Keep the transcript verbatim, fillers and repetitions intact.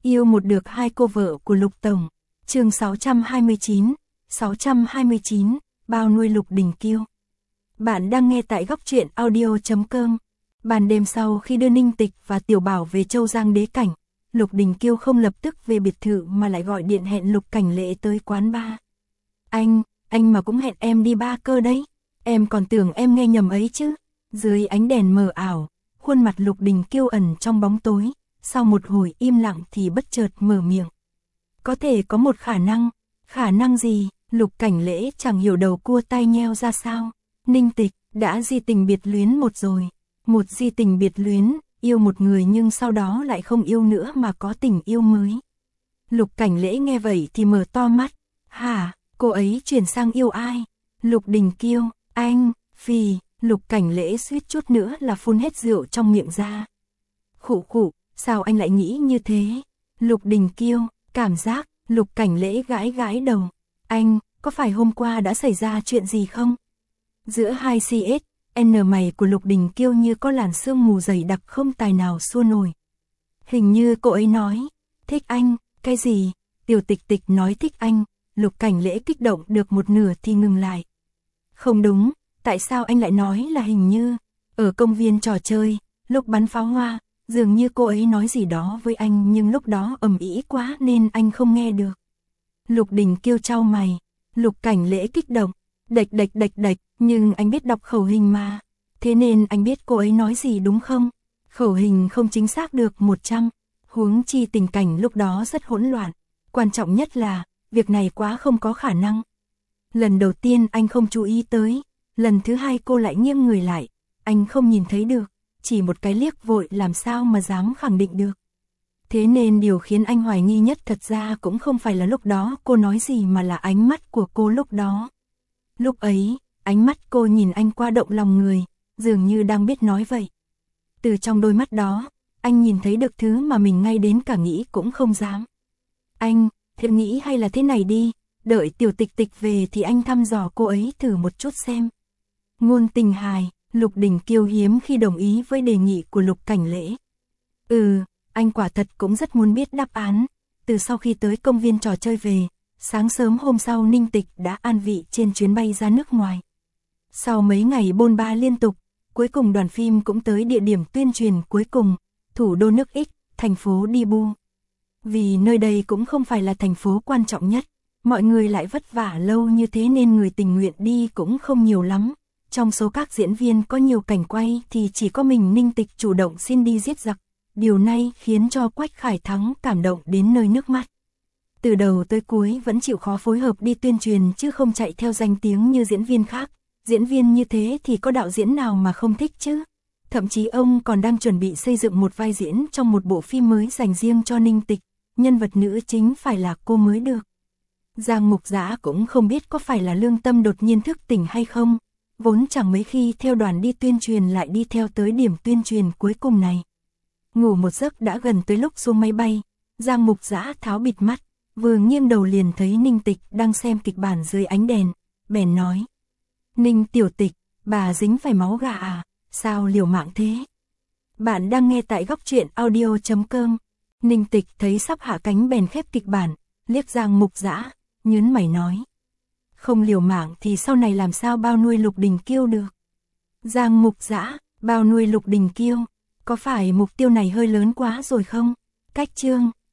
Yêu một được hai cô vợ của Lục Tổng. Chương sáu trăm hai mươi chín, sáu trăm hai mươi chín, bao nuôi Lục Đình Kiêu. Bạn đang nghe tại góc truyện audio chấm com. Ban đêm sau khi đưa Ninh Tịch và Tiểu Bảo về Châu Giang Đế Cảnh, Lục Đình Kiêu không lập tức về biệt thự mà lại gọi điện hẹn Lục Cảnh Lễ tới quán bar. Anh, anh mà cũng hẹn em đi bar cơ đấy. Em còn tưởng em nghe nhầm ấy chứ. Dưới ánh đèn mờ ảo, khuôn mặt Lục Đình Kiêu ẩn trong bóng tối, sau một hồi im lặng thì bất chợt mở miệng. Có thể có một khả năng, khả năng gì? Lục Cảnh Lễ chẳng hiểu đầu cua tai nheo ra sao. Ninh Tịch đã di tình biệt luyến một rồi, một di tình biệt luyến, yêu một người nhưng sau đó lại không yêu nữa mà có tình yêu mới. Lục Cảnh Lễ nghe vậy thì mở to mắt. Hả, cô ấy chuyển sang yêu ai? Lục Đình Kiêu, anh, phì, Lục Cảnh Lễ suýt chút nữa là phun hết rượu trong miệng ra. Khụ khụ, sao anh lại nghĩ như thế? Lục Đình Kiêu, cảm giác, Lục Cảnh Lễ gãi gãi đầu. Anh, có phải hôm qua đã xảy ra chuyện gì không? Giữa hai xê ét, N mày của Lục Đình Kiêu như có làn sương mù dày đặc không tài nào xua nổi. Hình như cô ấy nói, thích anh, cái gì? Tiểu Tịch Tịch nói thích anh, Lục Cảnh Lễ kích động được một nửa thì ngừng lại. Không đúng, tại sao anh lại nói là hình như? Ở công viên trò chơi, lúc bắn pháo hoa, dường như cô ấy nói gì đó với anh nhưng lúc đó ầm ĩ quá nên anh không nghe được. Lục Đình Kiêu chau mày, Lục Cảnh Lễ kích động, đạch đạch đạch đạch, nhưng anh biết đọc khẩu hình mà. Thế nên anh biết cô ấy nói gì đúng không? Khẩu hình không chính xác được một trăm, huống chi tình cảnh lúc đó rất hỗn loạn. Quan trọng nhất là, việc này quá không có khả năng. Lần đầu tiên anh không chú ý tới, lần thứ hai cô lại nghiêng người lại, anh không nhìn thấy được, chỉ một cái liếc vội làm sao mà dám khẳng định được. Thế nên điều khiến anh hoài nghi nhất thật ra cũng không phải là lúc đó cô nói gì mà là ánh mắt của cô lúc đó. Lúc ấy, ánh mắt cô nhìn anh qua động lòng người, dường như đang biết nói vậy. Từ trong đôi mắt đó, anh nhìn thấy được thứ mà mình ngay đến cả nghĩ cũng không dám. Anh, thiệt nghĩ hay là thế này đi, đợi Tiểu Tịch Tịch về thì anh thăm dò cô ấy thử một chút xem. Ngôn tình hài, Lục Đình Kiêu hiếm khi đồng ý với đề nghị của Lục Cảnh Lễ. Ừ, anh quả thật cũng rất muốn biết đáp án. Từ sau khi tới công viên trò chơi về, sáng sớm hôm sau Ninh Tịch đã an vị trên chuyến bay ra nước ngoài. Sau mấy ngày bôn ba liên tục, cuối cùng đoàn phim cũng tới địa điểm tuyên truyền cuối cùng, thủ đô nước X, thành phố Đibu. Vì nơi đây cũng không phải là thành phố quan trọng nhất, mọi người lại vất vả lâu như thế nên người tình nguyện đi cũng không nhiều lắm. Trong số các diễn viên có nhiều cảnh quay thì chỉ có mình Ninh Tịch chủ động xin đi giết giặc. Điều này khiến cho Quách Khải Thắng cảm động đến nơi nước mắt. Từ đầu tới cuối vẫn chịu khó phối hợp đi tuyên truyền chứ không chạy theo danh tiếng như diễn viên khác. Diễn viên như thế thì có đạo diễn nào mà không thích chứ? Thậm chí ông còn đang chuẩn bị xây dựng một vai diễn trong một bộ phim mới dành riêng cho Ninh Tịch. Nhân vật nữ chính phải là cô mới được. Giang Mục Dã cũng không biết có phải là lương tâm đột nhiên thức tỉnh hay không. Vốn chẳng mấy khi theo đoàn đi tuyên truyền lại đi theo tới điểm tuyên truyền cuối cùng này. Ngủ một giấc đã gần tới lúc xuống máy bay, Giang Mục Dã tháo bịt mắt, vừa nghiêng đầu liền thấy Ninh Tịch đang xem kịch bản dưới ánh đèn, bèn nói. Ninh Tiểu Tịch, bà dính phải máu gà à, sao liều mạng thế? Bạn đang nghe tại góc truyện audio chấm com. Ninh Tịch thấy sắp hạ cánh bèn khép kịch bản, liếc Giang Mục Dã, nhớn mày nói. Không liều mạng thì sau này làm sao bao nuôi Lục Đình Kiêu được? Giang Mục Dã, bao nuôi Lục Đình Kiêu, có phải mục tiêu này hơi lớn quá rồi không? Cách chương.